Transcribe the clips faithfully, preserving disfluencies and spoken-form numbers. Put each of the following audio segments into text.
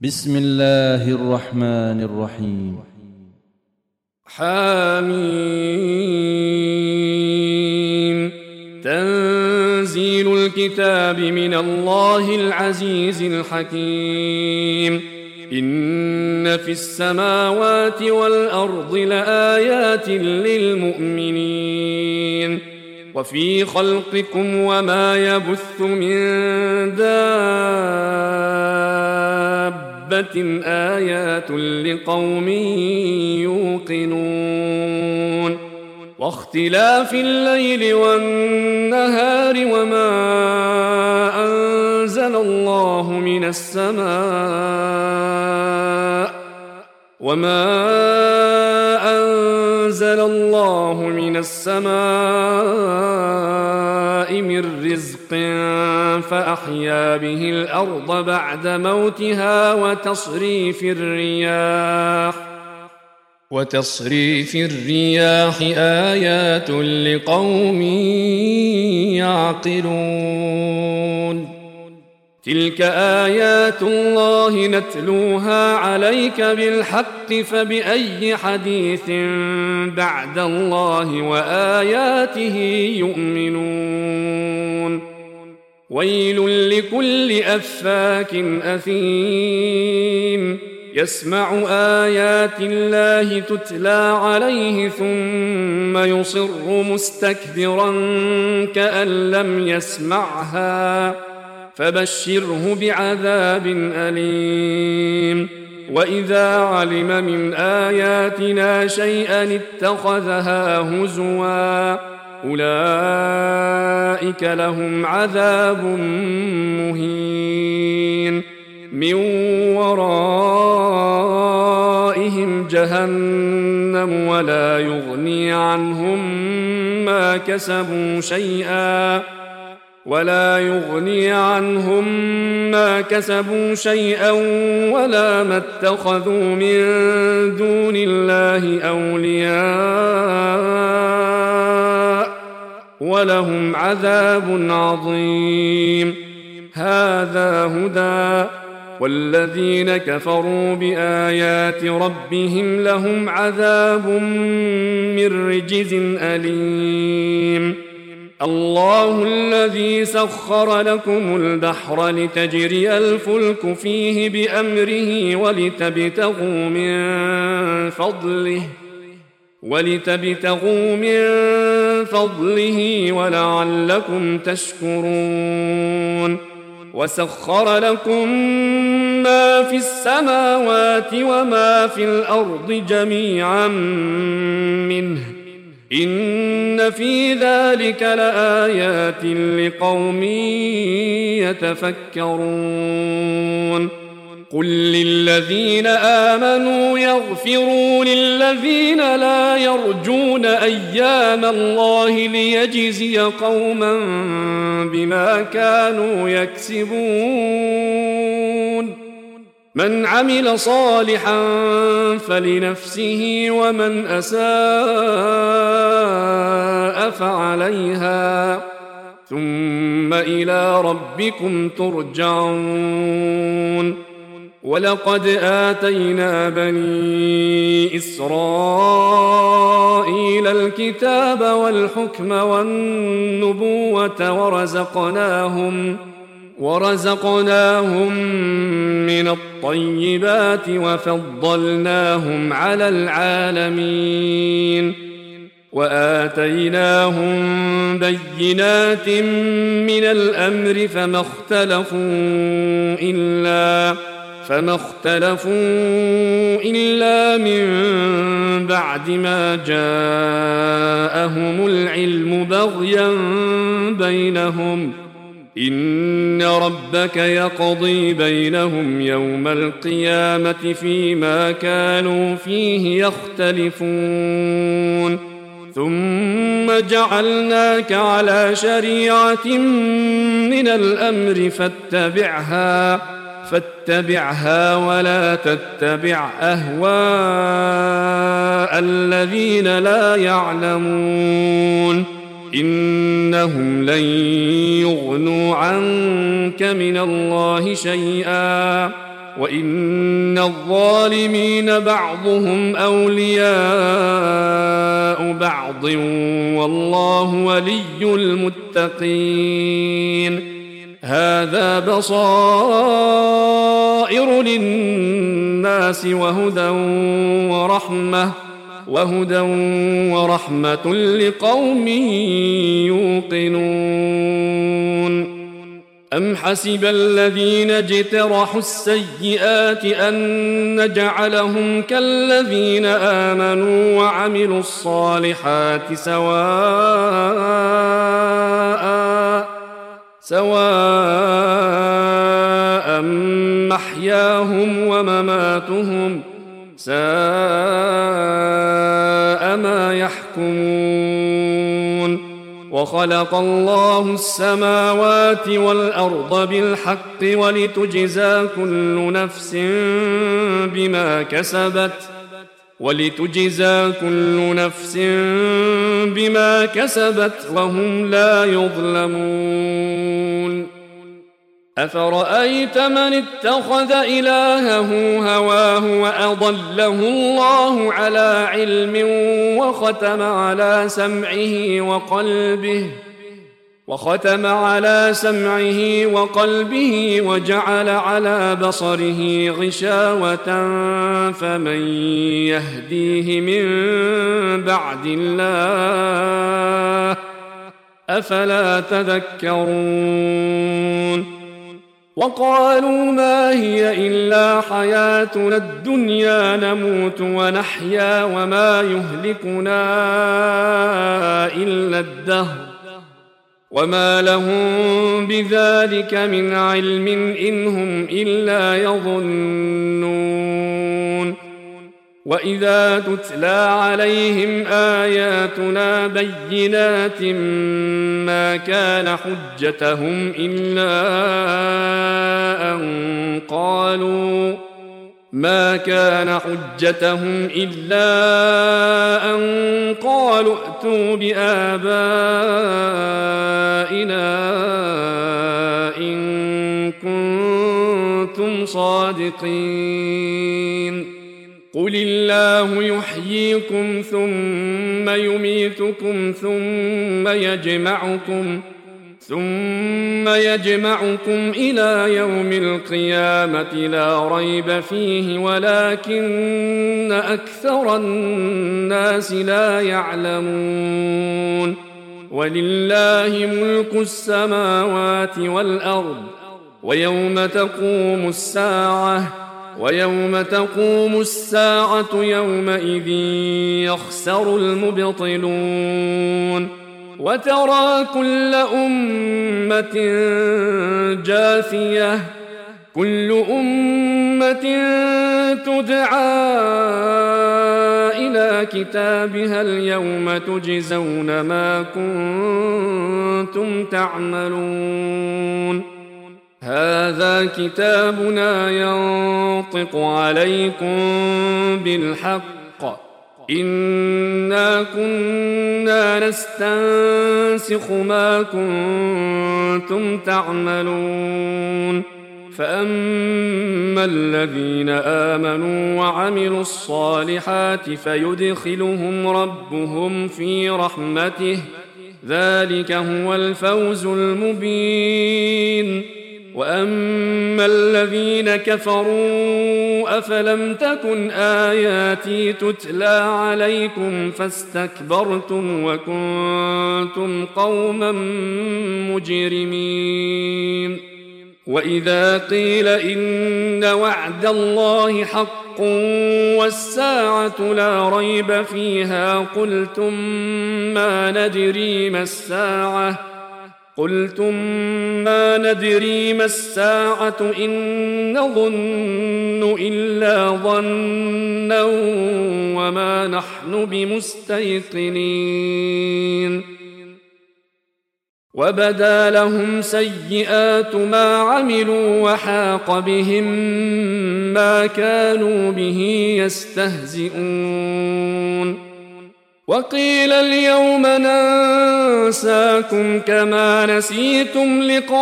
بسم الله الرحمن الرحيم. حميم. تنزيل الكتاب من الله العزيز الحكيم. إن في السماوات والأرض لآيات للمؤمنين وفي خلقكم وما يبث من دابة آيات لقوم يوقنون واختلاف الليل والنهار وما أنزل الله من السماء وما أنزل الله من السماء من رزق فأحيا به الأرض بعد موتها وتصريف الرياح وتصريف الرياح آيات لقوم يعقلون. تلك آيات الله نتلوها عليك بالحق فبأي حديث بعد الله وآياته يؤمنون. ويل لكل أفاك أثيم يسمع آيات الله تتلى عليه ثم يصر مستكبرا كأن لم يسمعها فبشره بعذاب أليم. وإذا علم من آياتنا شيئا اتخذها هزوا أولئك لهم عذاب مهين من ورائهم جهنم ولا يغني عنهم ما كسبوا شيئا ولا يغني عنهم ما كسبوا شيئا ولا ما اتخذوا من دون الله أولياء ولهم عذاب عظيم. هذا هدى والذين كفروا بآيات ربهم لهم عذاب من رجز أليم. الله الذي سخر لكم البحر لتجري الفلك فيه بأمره ولتبتغوا من فضله ولتبتغوا من فضله ولعلكم تشكرون. وسخر لكم ما في السماوات وما في الأرض جميعا منه إن في ذلك لآيات لقوم يتفكرون. قل للذين آمنوا يغفروا للذين لا يرجون أيام الله ليجزي قوما بما كانوا يكسبون. من عمل صالحا فلنفسه ومن أساء فعليها ثم إلى ربكم ترجعون. ولقد آتينا بني إسرائيل الكتاب والحكم والنبوة ورزقناهم ورزقناهم من الطيبات وفضلناهم على العالمين وآتيناهم بينات من الأمر فما اختلفوا إلا فما اختلفوا إلا من بعد ما جاءهم العلم بغيا بينهم إن ربك يقضي بينهم يوم القيامة فيما كانوا فيه يختلفون. ثم جعلناك على شريعة من الأمر فاتبعها فاتبعها ولا تتبع أهواء الذين لا يعلمون إنهم لن يغنوا عنك من الله شيئا وإن الظالمين بعضهم أولياء بعض والله ولي المتقين. هذا بصائر للناس وهدى ورحمة وهدى ورحمة لقوم يوقنون. أم حسب الذين اجترحوا السيئات أن نجعلهم كالذين آمنوا وعملوا الصالحات سواء سواء محياهم ومماتهم ساء ما يحكمون. وخلق الله السماوات والأرض بالحق ولتجزى كل نفس بما كسبت ولتجزى كل نفس بما كسبت وهم لا يظلمون. أفرأيت من اتخذ إلهه هواه وأضله الله على علم وختم على سمعه وقلبه وختم على سمعه وقلبه وجعل على بصره غشاوة فمن يهديه من بعد الله أفلا تذكرون. وقالوا ما هي إلا حياتنا الدنيا نموت ونحيا وما يهلكنا إلا الدهر وما لهم بذلك من علم إن هم إلا يظنون. وإذا تتلى عليهم آياتنا بينات ما كان حجتهم إلا أن قالوا ما كان حجتهم إلا أن قالوا ائتوا بآبائنا إن كنتم صادقين. قل الله يحييكم ثم يميتكم ثم يجمعكم ثم يجمعكم إلى يوم القيامة لا ريب فيه ولكن أكثر الناس لا يعلمون. ولله ملك السماوات والأرض ويوم تقوم الساعة ويوم تقوم الساعة يومئذ يخسر المبطلون. وترى كل أمة جاثية كل أمة تدعى إلى كتابها اليوم تجزون ما كنتم تعملون. هذا كتابنا ينطق عليكم بالحق إنا كنا نستنسخ ما كنتم تعملون. فأما الذين آمنوا وعملوا الصالحات فيدخلهم ربهم في رحمته ذلك هو الفوز المبين. وأما الذين كفروا أفلم تكن آياتي تتلى عليكم فاستكبرتم وكنتم قوما مجرمين. وإذا قيل إن وعد الله حق والساعة لا ريب فيها قلتم ما ندري ما الساعة قلتم ما ندري ما الساعة إن نظن إلا ظنا وما نحن بمستيقنين. وبدا لهم سيئات ما عملوا وحاق بهم ما كانوا به يستهزئون. وقيل اليوم ننساكم كما نسيتم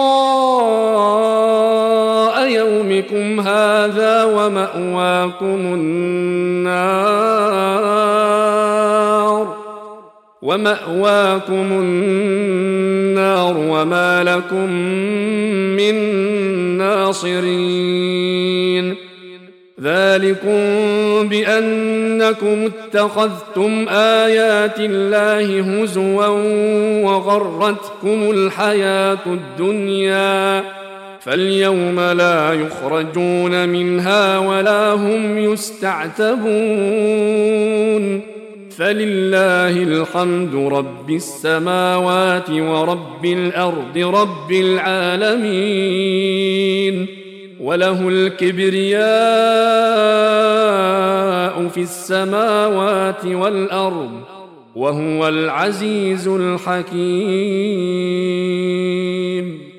لقاء يومكم هذا ومأواكم النار ومأواكم النار وما لكم من ناصرين ذلكم بأنكم اتخذتم آيات الله هزوا وغرتكم الحياة الدنيا فاليوم لا يخرجون منها ولا هم يستعتبون فلله الحمد رب السماوات ورب الأرض رب العالمين وله الكبرياء في السماوات والأرض وهو العزيز الحكيم.